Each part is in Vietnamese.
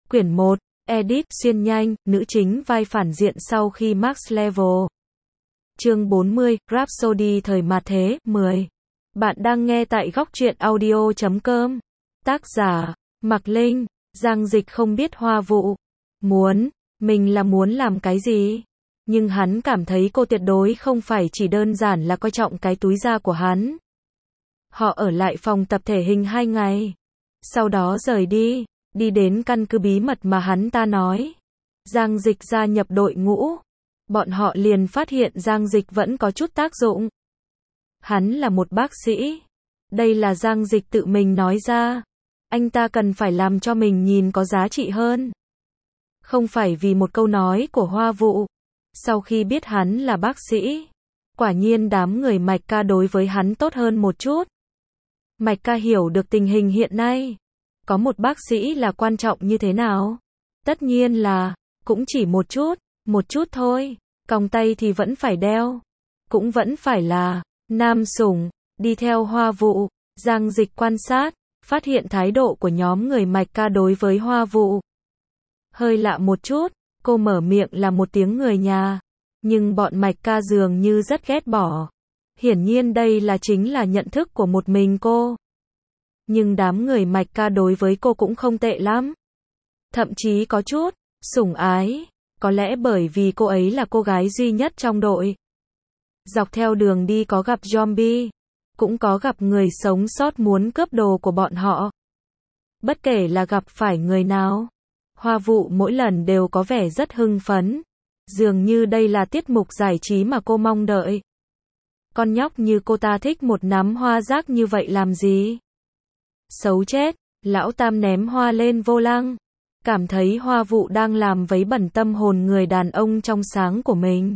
Quyển 1, Edit, xuyên nhanh, nữ chính vai phản diện sau khi Max Level. Chương 40, Rhapsody thời mạt thế, 10. Bạn đang nghe tại góc truyện audio.com. Tác giả, Mạc Linh. Giang Dịch không biết Hoa Vụ mình muốn làm cái gì. Nhưng hắn cảm thấy cô tuyệt đối không phải chỉ đơn giản là coi trọng cái túi da của hắn. Họ ở lại phòng tập thể hình 2 ngày. Sau đó rời đi đến căn cứ bí mật mà hắn ta nói. Giang Dịch gia nhập đội ngũ. Bọn họ liền phát hiện Giang Dịch vẫn có chút tác dụng. Hắn là một bác sĩ. Đây là Giang Dịch tự mình nói ra. Anh ta cần phải làm cho mình nhìn có giá trị hơn. Không phải vì một câu nói của Hoa Vụ. Sau khi biết hắn là bác sĩ, quả nhiên đám người Mạch Ca đối với hắn tốt hơn một chút. Mạch Ca hiểu được tình hình hiện nay. Có một bác sĩ là quan trọng như thế nào? Tất nhiên là, cũng chỉ một chút thôi. Còng tay thì vẫn phải đeo. Cũng vẫn phải là nam sủng. Đi theo Hoa Vụ, Giang Dịch quan sát, phát hiện thái độ của nhóm người Mạch Ca đối với Hoa Vụ hơi lạ một chút. Cô mở miệng là một tiếng người nhà, nhưng bọn Mạch Ca dường như rất ghét bỏ. Hiển nhiên đây chính là nhận thức của một mình cô. Nhưng đám người Mạch Ca đối với cô cũng không tệ lắm. Thậm chí có chút sủng ái, có lẽ bởi vì cô ấy là cô gái duy nhất trong đội. Dọc theo đường đi có gặp zombie, cũng có gặp người sống sót muốn cướp đồ của bọn họ. Bất kể là gặp phải người nào, Hoa Vụ mỗi lần đều có vẻ rất hưng phấn. Dường như đây là tiết mục giải trí mà cô mong đợi. Con nhóc như cô ta thích một nắm hoa rác như vậy làm gì? Xấu chết, lão Tam ném hoa lên vô lăng. Cảm thấy Hoa Vụ đang làm vấy bẩn tâm hồn người đàn ông trong sáng của mình.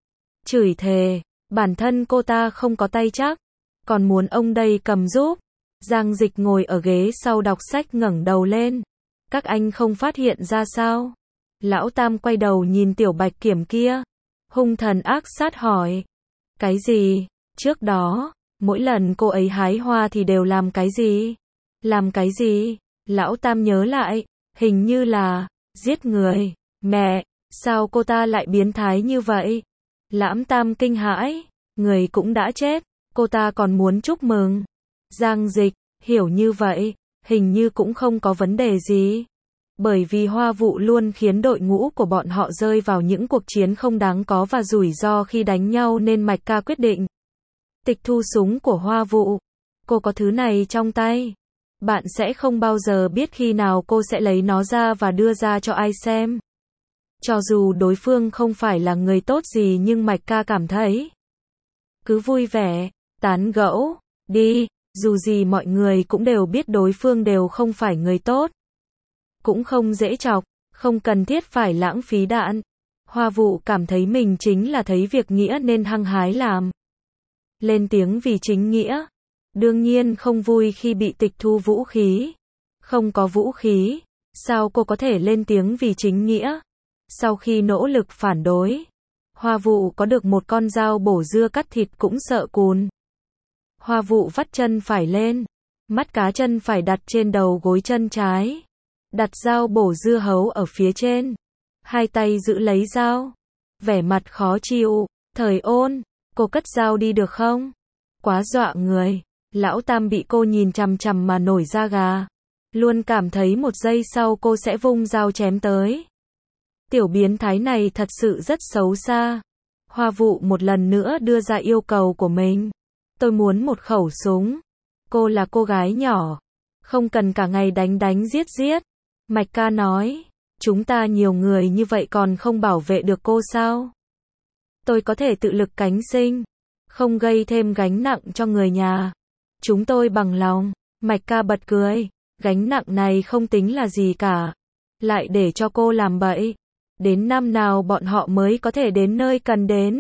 Chửi thề, bản thân cô ta không có tay chắc, còn muốn ông đây cầm giúp. Giang Dịch ngồi ở ghế sau đọc sách ngẩng đầu lên. Các anh không phát hiện ra sao? Lão Tam quay đầu nhìn Tiểu Bạch Kiểm kia. Hung thần ác sát hỏi. Cái gì? Trước đó, mỗi lần cô ấy hái hoa thì đều làm cái gì? Làm cái gì? Lão Tam nhớ lại, hình như là giết người. Mẹ, sao cô ta lại biến thái như vậy? Lão Tam kinh hãi, người cũng đã chết, cô ta còn muốn chúc mừng. Giang Dịch, hiểu như vậy, hình như cũng không có vấn đề gì. Bởi vì Hoa Vụ luôn khiến đội ngũ của bọn họ rơi vào những cuộc chiến không đáng có và rủi ro khi đánh nhau nên Mạch Ca quyết định tịch thu súng của Hoa Vụ. Cô có thứ này trong tay. Bạn sẽ không bao giờ biết khi nào cô sẽ lấy nó ra và đưa ra cho ai xem. Cho dù đối phương không phải là người tốt gì nhưng Mạch Ca cảm thấy cứ vui vẻ, tán gẫu đi, dù gì mọi người cũng đều biết đối phương đều không phải người tốt. Cũng không dễ chọc, không cần thiết phải lãng phí đạn. Hoa Vụ cảm thấy mình chính là thấy việc nghĩa nên hăng hái làm. Lên tiếng vì chính nghĩa. Đương nhiên không vui khi bị tịch thu vũ khí. Không có vũ khí, sao cô có thể lên tiếng vì chính nghĩa? Sau khi nỗ lực phản đối, Hoa Vụ có được một con dao bổ dưa cắt thịt cũng sợ cùn. Hoa Vụ vắt chân phải lên, mắt cá chân phải đặt trên đầu gối chân trái. Đặt dao bổ dưa hấu ở phía trên. Hai tay giữ lấy dao. Vẻ mặt khó chịu. Thời Ôn, cô cất dao đi được không? Quá dọa người. Lão Tam bị cô nhìn chằm chằm mà nổi da gà. Luôn cảm thấy một giây sau cô sẽ vung dao chém tới. Tiểu biến thái này thật sự rất xấu xa. Hoa Vụ một lần nữa đưa ra yêu cầu của mình. Tôi muốn một khẩu súng. Cô là cô gái nhỏ. Không cần cả ngày đánh giết. Mạch Ca nói, chúng ta nhiều người như vậy còn không bảo vệ được cô sao? Tôi có thể tự lực cánh sinh, không gây thêm gánh nặng cho người nhà. Chúng tôi bằng lòng. Mạch Ca bật cười, gánh nặng này không tính là gì cả. Lại để cho cô làm bậy. Đến năm nào bọn họ mới có thể đến nơi cần đến?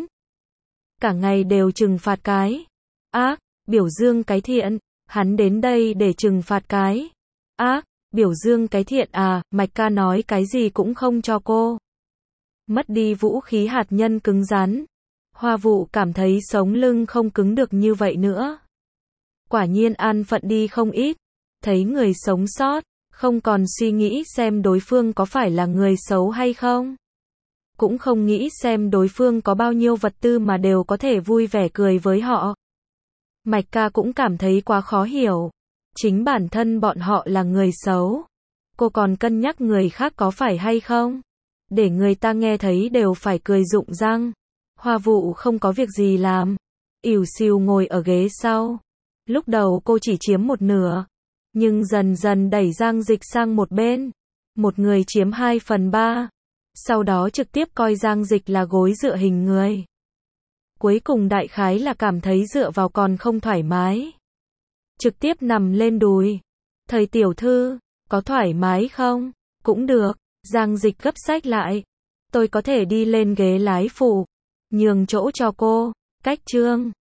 Cả ngày đều trừng phạt cái ác, biểu dương cái thiện. Hắn đến đây để trừng phạt cái ác, biểu dương cái thiện à? Mạch Ca nói cái gì cũng không cho cô. Mất đi vũ khí hạt nhân cứng rắn. Hoa Vụ cảm thấy sống lưng không cứng được như vậy nữa. Quả nhiên an phận đi không ít. Thấy người sống sót, Không còn suy nghĩ xem đối phương có phải là người xấu hay không. Cũng không nghĩ xem đối phương có bao nhiêu vật tư mà đều có thể vui vẻ cười với họ. Mạch ca cũng cảm thấy quá khó hiểu. Chính bản thân bọn họ là người xấu. Cô còn cân nhắc người khác có phải hay không? Để người ta nghe thấy đều phải cười rụng răng. Hoa Vụ không có việc gì làm. Ỉu xìu ngồi ở ghế sau. Lúc đầu cô chỉ chiếm một nửa. Nhưng dần dần đẩy Giang Dịch sang một bên. Một người chiếm 2/3. Sau đó trực tiếp coi Giang Dịch là gối dựa hình người. Cuối cùng đại khái là cảm thấy dựa vào còn không thoải mái. Trực tiếp nằm lên đùi. Thầy tiểu thư, có thoải mái không? Cũng được. Giang Dịch gấp sách lại. Tôi có thể đi lên ghế lái phụ. Nhường chỗ cho cô. Cách chương.